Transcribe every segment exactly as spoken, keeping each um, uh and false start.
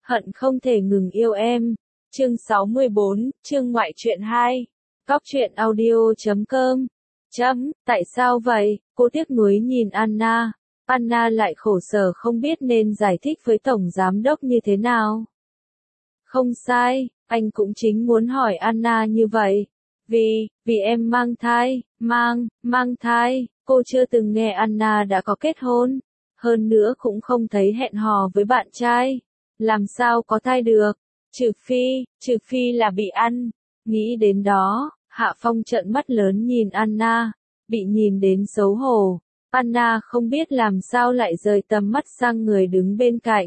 hận không thể ngừng yêu em. Chương sáu mươi bốn, chương ngoại truyện hai. Góc truyện audio chấm com. Chấm, tại sao vậy? Cô tiếc nuối nhìn Anna. Anna lại khổ sở không biết nên giải thích với tổng giám đốc như thế nào. Không sai, anh cũng chính muốn hỏi Anna như vậy. Vì, vì em mang thai, mang, mang thai, cô chưa từng nghe Anna đã có kết hôn. Hơn nữa cũng không thấy hẹn hò với bạn trai. Làm sao có thai được? Trừ phi, trừ phi là bị ăn. Nghĩ đến đó, Hạ Phong trợn mắt lớn nhìn Anna. Bị nhìn đến xấu hổ. Anna không biết làm sao lại rời tầm mắt sang người đứng bên cạnh.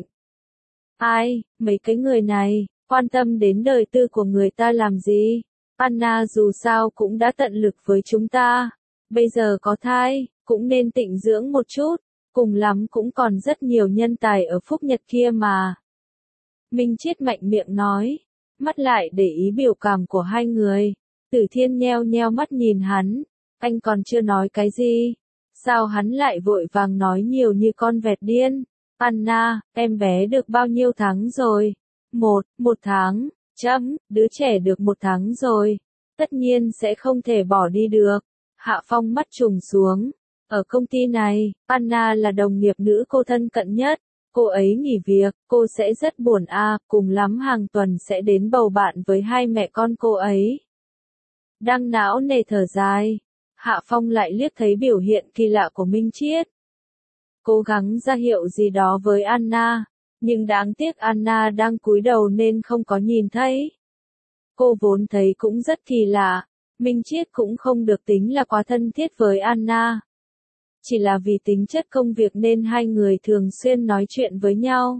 Ai, mấy cái người này, quan tâm đến đời tư của người ta làm gì? Anna dù sao cũng đã tận lực với chúng ta. Bây giờ có thai, cũng nên tịnh dưỡng một chút. Cùng lắm cũng còn rất nhiều nhân tài ở Phúc Nhật kia mà. Minh Chiết mạnh miệng nói. Mắt lại để ý biểu cảm của hai người. Tử Thiên nheo nheo mắt nhìn hắn. Anh còn chưa nói cái gì. Sao hắn lại vội vàng nói nhiều như con vẹt điên? Anna, em bé được bao nhiêu tháng rồi? Một, một tháng. Chấm, đứa trẻ được một tháng rồi. Tất nhiên sẽ không thể bỏ đi được. Hạ Phong mắt trùng xuống. Ở công ty này, Anna là đồng nghiệp nữ cô thân cận nhất. Cô ấy nghỉ việc, cô sẽ rất buồn à, cùng lắm hàng tuần sẽ đến bầu bạn với hai mẹ con cô ấy. Đang não nề thở dài. Hạ Phong lại liếc thấy biểu hiện kỳ lạ của Minh Chiết. Cố gắng ra hiệu gì đó với Anna, nhưng đáng tiếc Anna đang cúi đầu nên không có nhìn thấy. Cô vốn thấy cũng rất kỳ lạ, Minh Chiết cũng không được tính là quá thân thiết với Anna. Chỉ là vì tính chất công việc nên hai người thường xuyên nói chuyện với nhau.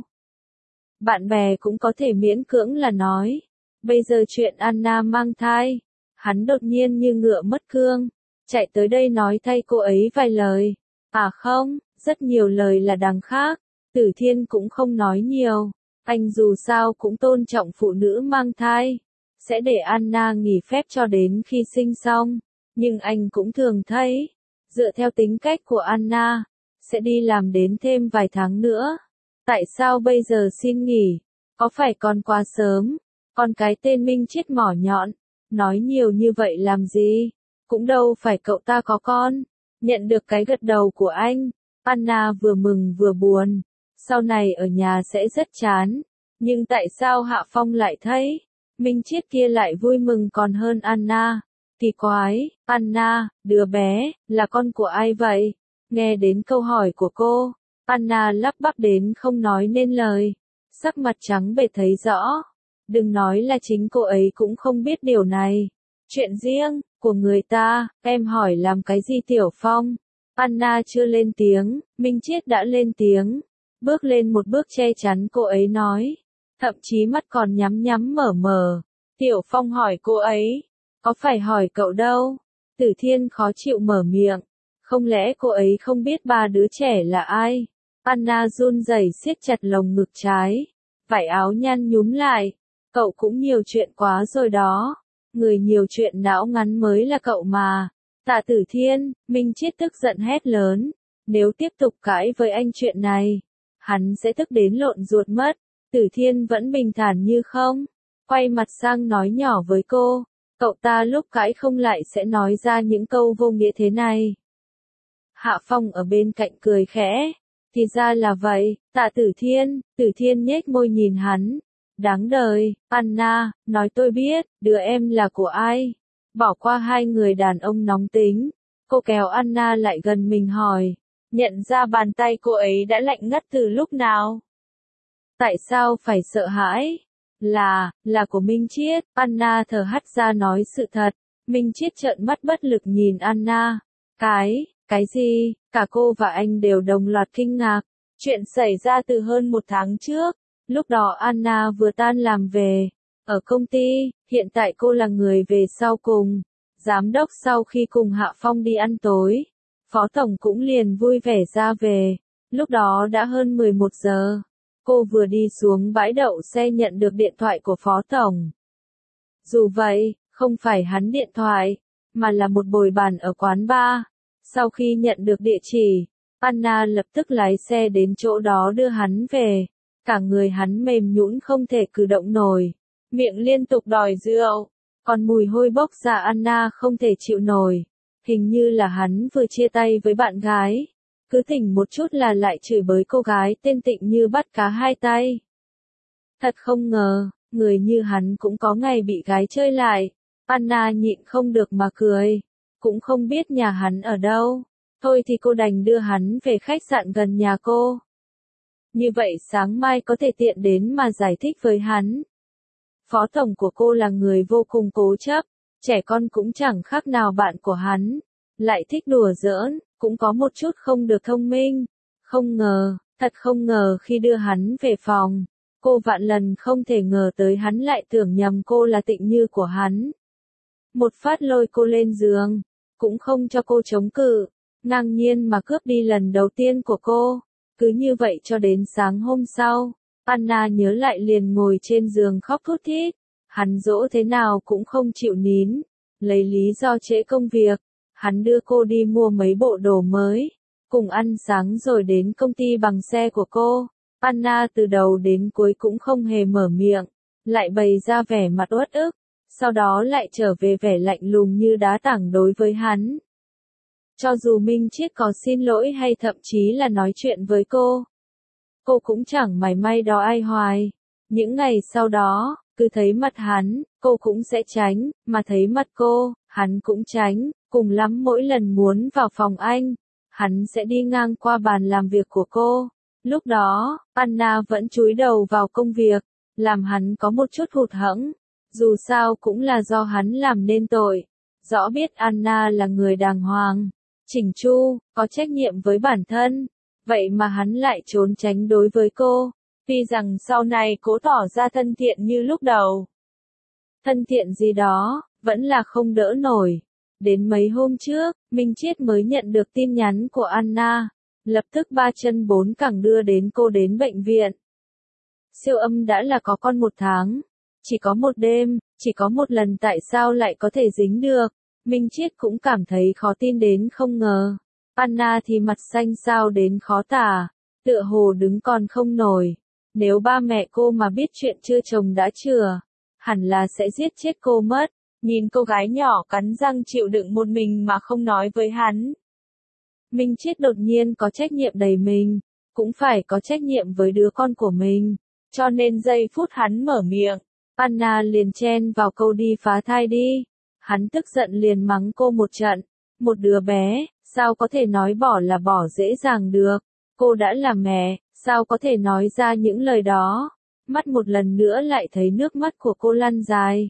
Bạn bè cũng có thể miễn cưỡng là nói. Bây giờ chuyện Anna mang thai, hắn đột nhiên như ngựa mất cương, chạy tới đây nói thay cô ấy vài lời. À không, rất nhiều lời là đằng khác. Tử Thiên cũng không nói nhiều. Anh dù sao cũng tôn trọng phụ nữ mang thai. Sẽ để Anna nghỉ phép cho đến khi sinh xong. Nhưng anh cũng thường thấy, dựa theo tính cách của Anna, sẽ đi làm đến thêm vài tháng nữa. Tại sao bây giờ xin nghỉ? Có phải còn quá sớm? Con cái tên Minh Chiết mỏ nhọn. Nói nhiều như vậy làm gì? Cũng đâu phải cậu ta có con. Nhận được cái gật đầu của anh, Anna vừa mừng vừa buồn. Sau này ở nhà sẽ rất chán. Nhưng tại sao Hạ Phong lại thấy Minh Chiết kia lại vui mừng còn hơn Anna? Kỳ quái, Anna, đứa bé, là con của ai vậy? Nghe đến câu hỏi của cô, Anna lắp bắp đến không nói nên lời. Sắc mặt trắng bệch thấy rõ. Đừng nói là chính cô ấy cũng không biết điều này. Chuyện riêng của người ta, em hỏi làm cái gì Tiểu Phong? Anna chưa lên tiếng, Minh Chiết đã lên tiếng. Bước lên một bước che chắn cô ấy nói. Thậm chí mắt còn nhắm nhắm mở mở. Tiểu Phong hỏi cô ấy. Có phải hỏi cậu đâu? Tử Thiên khó chịu mở miệng. Không lẽ cô ấy không biết ba đứa trẻ là ai? Anna run rẩy siết chặt lồng ngực trái. Vải áo nhăn nhúm lại. Cậu cũng nhiều chuyện quá rồi đó. Người nhiều chuyện não ngắn mới là cậu mà. Tạ Tử Thiên, Minh Chiết tức giận hét lớn. Nếu tiếp tục cãi với anh chuyện này, hắn sẽ tức đến lộn ruột mất. Tử Thiên vẫn bình thản như không. Quay mặt sang nói nhỏ với cô. Cậu ta lúc cãi không lại sẽ nói ra những câu vô nghĩa thế này. Hạ Phong ở bên cạnh cười khẽ. Thì ra là vậy, Tạ Tử Thiên. Tử Thiên nhếch môi nhìn hắn. Đáng đời, Anna, nói tôi biết, đứa em là của ai? Bỏ qua hai người đàn ông nóng tính. Cô kéo Anna lại gần mình hỏi. Nhận ra bàn tay cô ấy đã lạnh ngắt từ lúc nào? Tại sao phải sợ hãi? Là, là của Minh Chiết. Anna thở hắt ra nói sự thật. Minh Chiết trợn mắt bất lực nhìn Anna. Cái, cái gì? Cả cô và anh đều đồng loạt kinh ngạc. Chuyện xảy ra từ hơn một tháng trước. Lúc đó Anna vừa tan làm về. Ở công ty, hiện tại cô là người về sau cùng. Giám đốc sau khi cùng Hạ Phong đi ăn tối. Phó tổng cũng liền vui vẻ ra về. Lúc đó đã hơn mười một giờ. Cô vừa đi xuống bãi đậu xe nhận được điện thoại của phó tổng. Dù vậy, không phải hắn điện thoại, mà là một bồi bàn ở quán bar. Sau khi nhận được địa chỉ, Anna lập tức lái xe đến chỗ đó đưa hắn về. Cả người hắn mềm nhũn không thể cử động nổi, miệng liên tục đòi rượu, còn mùi hôi bốc ra Anna không thể chịu nổi. Hình như là hắn vừa chia tay với bạn gái, cứ tỉnh một chút là lại chửi bới cô gái tên Tịnh như bắt cá hai tay. Thật không ngờ, người như hắn cũng có ngày bị gái chơi lại. Anna nhịn không được mà cười, cũng không biết nhà hắn ở đâu. Thôi thì cô đành đưa hắn về khách sạn gần nhà cô. Như vậy sáng mai có thể tiện đến mà giải thích với hắn. Phó tổng của cô là người vô cùng cố chấp, trẻ con cũng chẳng khác nào bạn của hắn, lại thích đùa giỡn, cũng có một chút không được thông minh. Không ngờ, thật không ngờ khi đưa hắn về phòng, cô vạn lần không thể ngờ tới hắn lại tưởng nhầm cô là Tịnh Như của hắn. Một phát lôi cô lên giường, cũng không cho cô chống cự, ngang nhiên mà cướp đi lần đầu tiên của cô. Cứ như vậy cho đến sáng hôm sau, Anna nhớ lại liền ngồi trên giường khóc thút thít. Hắn dỗ thế nào cũng không chịu nín, lấy lý do trễ công việc, hắn đưa cô đi mua mấy bộ đồ mới, cùng ăn sáng rồi đến công ty bằng xe của cô. Anna từ đầu đến cuối cũng không hề mở miệng, lại bày ra vẻ mặt uất ức, sau đó lại trở về vẻ lạnh lùng như đá tảng đối với hắn. Cho dù Minh Chiết có xin lỗi hay thậm chí là nói chuyện với cô, cô cũng chẳng mảy may đó ai hoài. Những ngày sau đó, cứ thấy mặt hắn, cô cũng sẽ tránh, mà thấy mặt cô, hắn cũng tránh, cùng lắm mỗi lần muốn vào phòng anh, hắn sẽ đi ngang qua bàn làm việc của cô. Lúc đó, Anna vẫn chúi đầu vào công việc, làm hắn có một chút hụt hẫng, dù sao cũng là do hắn làm nên tội. Rõ biết Anna là người đàng hoàng, chỉnh chu, có trách nhiệm với bản thân, vậy mà hắn lại trốn tránh đối với cô. Tuy rằng sau này cố tỏ ra thân thiện như lúc đầu. Thân thiện gì đó, vẫn là không đỡ nổi. Đến mấy hôm trước, Minh Chiết mới nhận được tin nhắn của Anna, lập tức ba chân bốn cẳng đưa đến cô đến bệnh viện. Siêu âm đã là có con một tháng, chỉ có một đêm, chỉ có một lần tại sao lại có thể dính được. Minh Chiết cũng cảm thấy khó tin đến không ngờ. Anna thì mặt xanh xao đến khó tả, tựa hồ đứng còn không nổi. Nếu ba mẹ cô mà biết chuyện chưa chồng đã chừa, hẳn là sẽ giết chết cô mất. Nhìn cô gái nhỏ cắn răng chịu đựng một mình mà không nói với hắn. Minh Chiết đột nhiên có trách nhiệm đầy mình, cũng phải có trách nhiệm với đứa con của mình. Cho nên giây phút hắn mở miệng, Anna liền chen vào câu đi phá thai đi. Hắn tức giận liền mắng cô một trận. Một đứa bé, sao có thể nói bỏ là bỏ dễ dàng được. Cô đã là mẹ, sao có thể nói ra những lời đó. Mắt một lần nữa lại thấy nước mắt của cô lăn dài.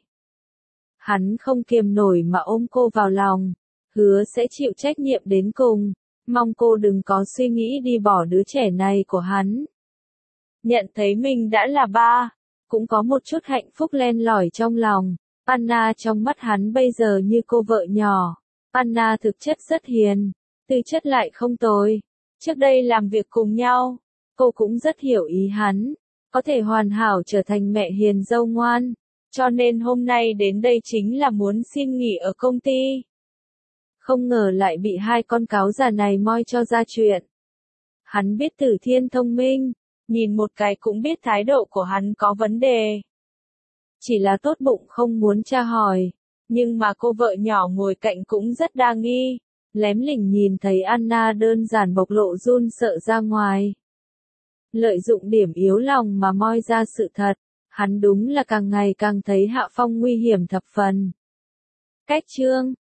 Hắn không kiềm nổi mà ôm cô vào lòng, hứa sẽ chịu trách nhiệm đến cùng, mong cô đừng có suy nghĩ đi bỏ đứa trẻ này của hắn. Nhận thấy mình đã là ba, cũng có một chút hạnh phúc len lỏi trong lòng. Anna trong mắt hắn bây giờ như cô vợ nhỏ. Anna thực chất rất hiền, tư chất lại không tồi. Trước đây làm việc cùng nhau, cô cũng rất hiểu ý hắn, có thể hoàn hảo trở thành mẹ hiền dâu ngoan. Cho nên hôm nay đến đây chính là muốn xin nghỉ ở công ty. Không ngờ lại bị hai con cáo già này moi cho ra chuyện. Hắn biết Tử Thiên thông minh, nhìn một cái cũng biết thái độ của hắn có vấn đề. Chỉ là tốt bụng không muốn tra hỏi, nhưng mà cô vợ nhỏ ngồi cạnh cũng rất đa nghi, lém lỉnh nhìn thấy Anna đơn giản bộc lộ run sợ ra ngoài. Lợi dụng điểm yếu lòng mà moi ra sự thật. Hắn đúng là càng ngày càng thấy Hạ Phong nguy hiểm thập phần. Cách chương